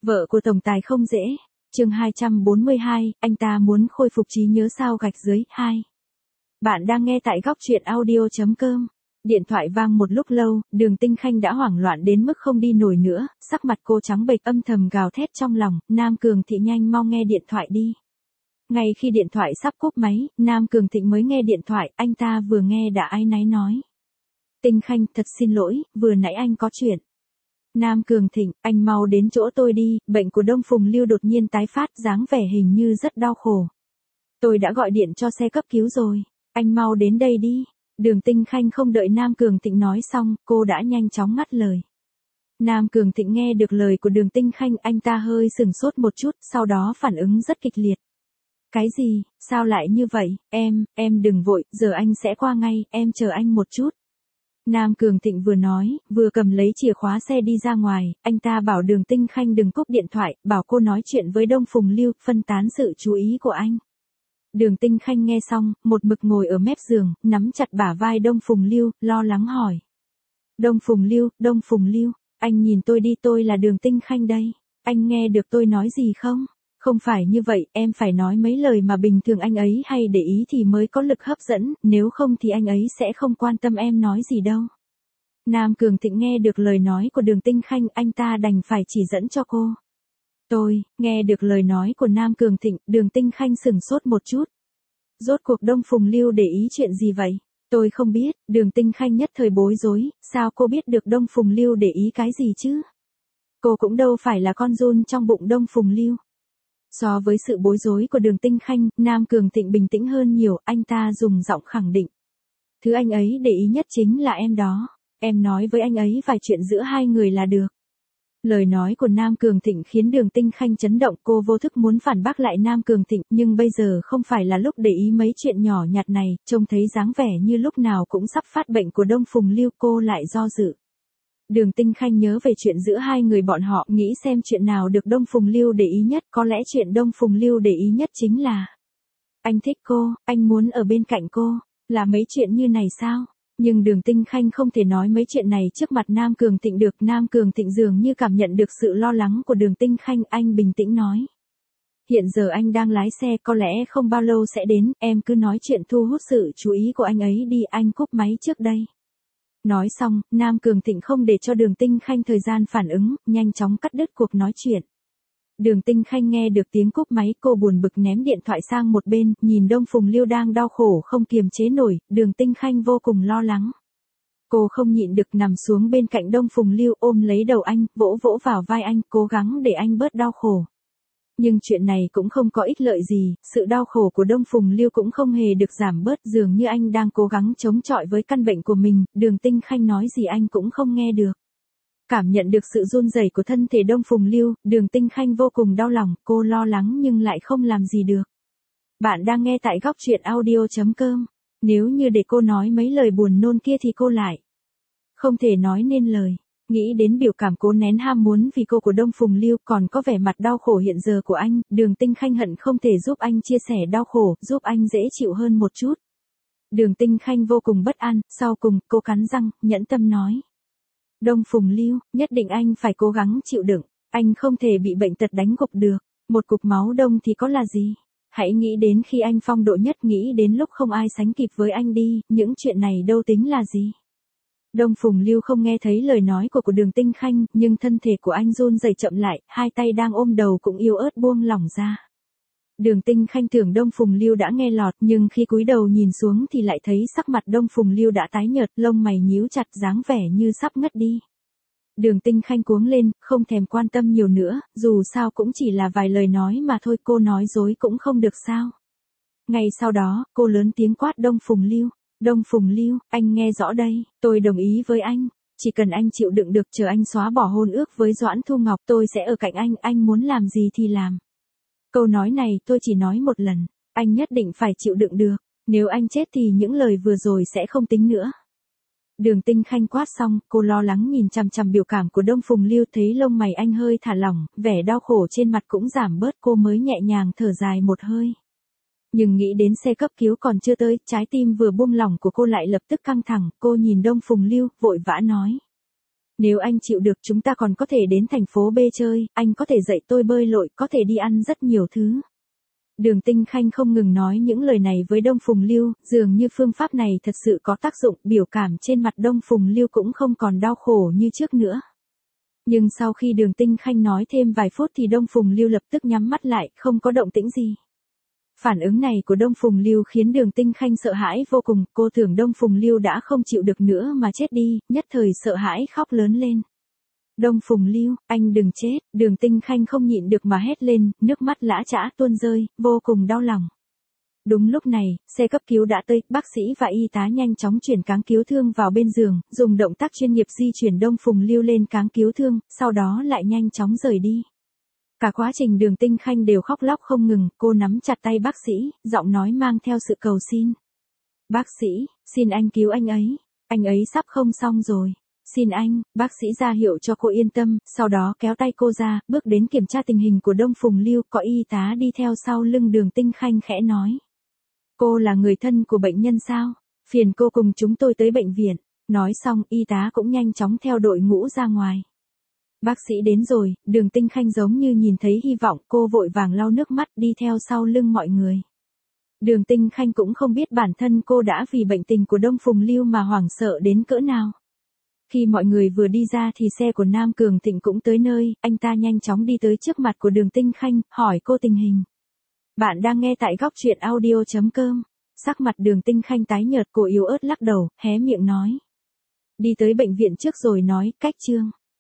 Vợ của tổng tài không dễ. Chương 242, anh ta muốn khôi phục trí nhớ sao gạch dưới 2. Bạn đang nghe tại góc truyện audio.com. Điện thoại vang một lúc lâu, Đường Tinh Khanh đã hoảng loạn đến mức không đi nổi nữa, sắc mặt cô trắng bệch âm thầm gào thét trong lòng, Nam Cường Thịnh nhanh mau nghe điện thoại đi. Ngay khi điện thoại sắp cúp máy, Nam Cường Thịnh mới nghe điện thoại, anh ta vừa nghe đã áy náy nói. Tinh Khanh, thật xin lỗi, vừa nãy anh có chuyện. Nam Cường Thịnh, anh mau đến chỗ tôi đi, bệnh của Đông Phùng Lưu đột nhiên tái phát, dáng vẻ hình như rất đau khổ. Tôi đã gọi điện cho xe cấp cứu rồi, anh mau đến đây đi. Đường Tinh Khanh không đợi Nam Cường Thịnh nói xong, cô đã nhanh chóng ngắt lời. Nam Cường Thịnh nghe được lời của Đường Tinh Khanh, anh ta hơi sửng sốt một chút, sau đó phản ứng rất kịch liệt. Cái gì, sao lại như vậy, em đừng vội, giờ anh sẽ qua ngay, em chờ anh một chút. Nam Cường Thịnh vừa nói, vừa cầm lấy chìa khóa xe đi ra ngoài, anh ta bảo Đường Tinh Khanh đừng cúp điện thoại, bảo cô nói chuyện với Đông Phùng Lưu, phân tán sự chú ý của anh. Đường Tinh Khanh nghe xong, một mực ngồi ở mép giường, nắm chặt bả vai Đông Phùng Lưu, lo lắng hỏi. Đông Phùng Lưu, anh nhìn tôi đi, tôi là Đường Tinh Khanh đây, anh nghe được tôi nói gì không? Không phải như vậy, em phải nói mấy lời mà bình thường anh ấy hay để ý thì mới có lực hấp dẫn, nếu không thì anh ấy sẽ không quan tâm em nói gì đâu. Nam Cường Thịnh nghe được lời nói của Đường Tinh Khanh, anh ta đành phải chỉ dẫn cho cô. Nghe được lời nói của Nam Cường Thịnh, Đường Tinh Khanh sửng sốt một chút. Rốt cuộc Đông Phùng Lưu để ý chuyện gì vậy? Tôi không biết, Đường Tinh Khanh nhất thời bối rối, sao cô biết được Đông Phùng Lưu để ý cái gì chứ? Cô cũng đâu phải là con giun trong bụng Đông Phùng Lưu. So với sự bối rối của Đường Tinh Khanh, Nam Cường Thịnh bình tĩnh hơn nhiều, anh ta dùng giọng khẳng định. Thứ anh ấy để ý nhất chính là em đó, em nói với anh ấy vài chuyện giữa hai người là được. Lời nói của Nam Cường Thịnh khiến Đường Tinh Khanh chấn động, cô vô thức muốn phản bác lại Nam Cường Thịnh, nhưng bây giờ không phải là lúc để ý mấy chuyện nhỏ nhặt này, trông thấy dáng vẻ như lúc nào cũng sắp phát bệnh của Đông Phùng Lưu, cô lại do dự. Đường Tinh Khanh nhớ về chuyện giữa hai người bọn họ, nghĩ xem chuyện nào được Đông Phùng Lưu để ý nhất, có lẽ chuyện Đông Phùng Lưu để ý nhất chính là anh thích cô, anh muốn ở bên cạnh cô, là mấy chuyện như này sao? Nhưng Đường Tinh Khanh không thể nói mấy chuyện này trước mặt Nam Cường Thịnh được, Nam Cường Thịnh dường như cảm nhận được sự lo lắng của Đường Tinh Khanh, anh bình tĩnh nói. Hiện giờ anh đang lái xe, có lẽ không bao lâu sẽ đến, em cứ nói chuyện thu hút sự chú ý của anh ấy đi, anh cúp máy trước đây. Nói xong, Nam Cường Thịnh không để cho Đường Tinh Khanh thời gian phản ứng, nhanh chóng cắt đứt cuộc nói chuyện. Đường Tinh Khanh nghe được tiếng cúp máy, cô buồn bực ném điện thoại sang một bên, nhìn Đông Phùng Lưu đang đau khổ không kiềm chế nổi, Đường Tinh Khanh vô cùng lo lắng. Cô không nhịn được nằm xuống bên cạnh Đông Phùng Lưu, ôm lấy đầu anh, vỗ vỗ vào vai anh, cố gắng để anh bớt đau khổ. Nhưng chuyện này cũng không có ích lợi gì, sự đau khổ của Đông Phùng Lưu cũng không hề được giảm bớt, dường như anh đang cố gắng chống chọi với căn bệnh của mình, Đường Tinh Khanh nói gì anh cũng không nghe được. Cảm nhận được sự run rẩy của thân thể Đông Phùng Lưu, Đường Tinh Khanh vô cùng đau lòng, cô lo lắng nhưng lại không làm gì được. Bạn đang nghe tại góc truyện audio.com. Nếu như để cô nói mấy lời buồn nôn kia thì cô lại không thể nói nên lời. Nghĩ đến biểu cảm cố nén ham muốn vì cô của Đông Phùng Lưu, còn có vẻ mặt đau khổ hiện giờ của anh, Đường Tinh Khanh hận không thể giúp anh chia sẻ đau khổ, giúp anh dễ chịu hơn một chút. Đường Tinh Khanh vô cùng bất an, sau cùng, cô cắn răng, nhẫn tâm nói. Đông Phùng Lưu, nhất định anh phải cố gắng chịu đựng, anh không thể bị bệnh tật đánh gục được, một cục máu đông thì có là gì. Hãy nghĩ đến khi anh phong độ nhất, nghĩ đến lúc không ai sánh kịp với anh đi, những chuyện này đâu tính là gì. Đông Phùng Lưu không nghe thấy lời nói của Đường Tinh Khanh, nhưng thân thể của anh run rẩy chậm lại, hai tay đang ôm đầu cũng yếu ớt buông lỏng ra. Đường Tinh Khanh tưởng Đông Phùng Lưu đã nghe lọt, nhưng khi cúi đầu nhìn xuống thì lại thấy sắc mặt Đông Phùng Lưu đã tái nhợt, lông mày nhíu chặt, dáng vẻ như sắp ngất đi. Đường Tinh Khanh cuống lên, không thèm quan tâm nhiều nữa, dù sao cũng chỉ là vài lời nói mà thôi, cô nói dối cũng không được sao. Ngay sau đó, cô lớn tiếng quát Đông Phùng Lưu. Đông Phùng Lưu, anh nghe rõ đây, tôi đồng ý với anh, chỉ cần anh chịu đựng được, chờ anh xóa bỏ hôn ước với Doãn Thu Ngọc, tôi sẽ ở cạnh anh muốn làm gì thì làm. Câu nói này tôi chỉ nói một lần, anh nhất định phải chịu đựng được, nếu anh chết thì những lời vừa rồi sẽ không tính nữa. Đường Tinh Khanh quát xong, cô lo lắng nhìn chằm chằm biểu cảm của Đông Phùng Lưu, thấy lông mày anh hơi thả lỏng, vẻ đau khổ trên mặt cũng giảm bớt, cô mới nhẹ nhàng thở dài một hơi. Nhưng nghĩ đến xe cấp cứu còn chưa tới, trái tim vừa buông lỏng của cô lại lập tức căng thẳng, cô nhìn Đông Phùng Lưu, vội vã nói. Nếu anh chịu được chúng ta còn có thể đến thành phố B chơi, anh có thể dạy tôi bơi lội, có thể đi ăn rất nhiều thứ. Đường Tinh Khanh không ngừng nói những lời này với Đông Phùng Lưu, dường như phương pháp này thật sự có tác dụng, biểu cảm trên mặt Đông Phùng Lưu cũng không còn đau khổ như trước nữa. Nhưng sau khi Đường Tinh Khanh nói thêm vài phút thì Đông Phùng Lưu lập tức nhắm mắt lại, không có động tĩnh gì. Phản ứng này của Đông Phùng Lưu khiến Đường Tinh Khanh sợ hãi vô cùng, cô tưởng Đông Phùng Lưu đã không chịu được nữa mà chết đi, nhất thời sợ hãi khóc lớn lên. Đông Phùng Lưu, anh đừng chết, Đường Tinh Khanh không nhịn được mà hét lên, nước mắt lã chã tuôn rơi, vô cùng đau lòng. Đúng lúc này, xe cấp cứu đã tới, bác sĩ và y tá nhanh chóng chuyển cáng cứu thương vào bên giường, dùng động tác chuyên nghiệp di chuyển Đông Phùng Lưu lên cáng cứu thương, sau đó lại nhanh chóng rời đi. Cả quá trình Đường Tinh Khanh đều khóc lóc không ngừng, cô nắm chặt tay bác sĩ, giọng nói mang theo sự cầu xin. Bác sĩ, xin anh cứu anh ấy sắp không xong rồi. Xin anh, bác sĩ ra hiệu cho cô yên tâm, sau đó kéo tay cô ra, bước đến kiểm tra tình hình của Đông Phùng Lưu, có y tá đi theo sau lưng Đường Tinh Khanh khẽ nói. Cô là người thân của bệnh nhân sao? Phiền cô cùng chúng tôi tới bệnh viện. Nói xong, y tá cũng nhanh chóng theo đội ngũ ra ngoài. Bác sĩ đến rồi, Đường Tinh Khanh giống như nhìn thấy hy vọng, cô vội vàng lau nước mắt đi theo sau lưng mọi người. Đường Tinh Khanh cũng không biết bản thân cô đã vì bệnh tình của Đông Phùng Lưu mà hoảng sợ đến cỡ nào. Khi mọi người vừa đi ra thì xe của Nam Cường Thịnh cũng tới nơi, anh ta nhanh chóng đi tới trước mặt của Đường Tinh Khanh, hỏi cô tình hình. Bạn đang nghe tại góc truyện audio.com. Sắc mặt Đường Tinh Khanh tái nhợt, cô yếu ớt lắc đầu, hé miệng nói. Đi tới bệnh viện trước rồi nói, cách chương.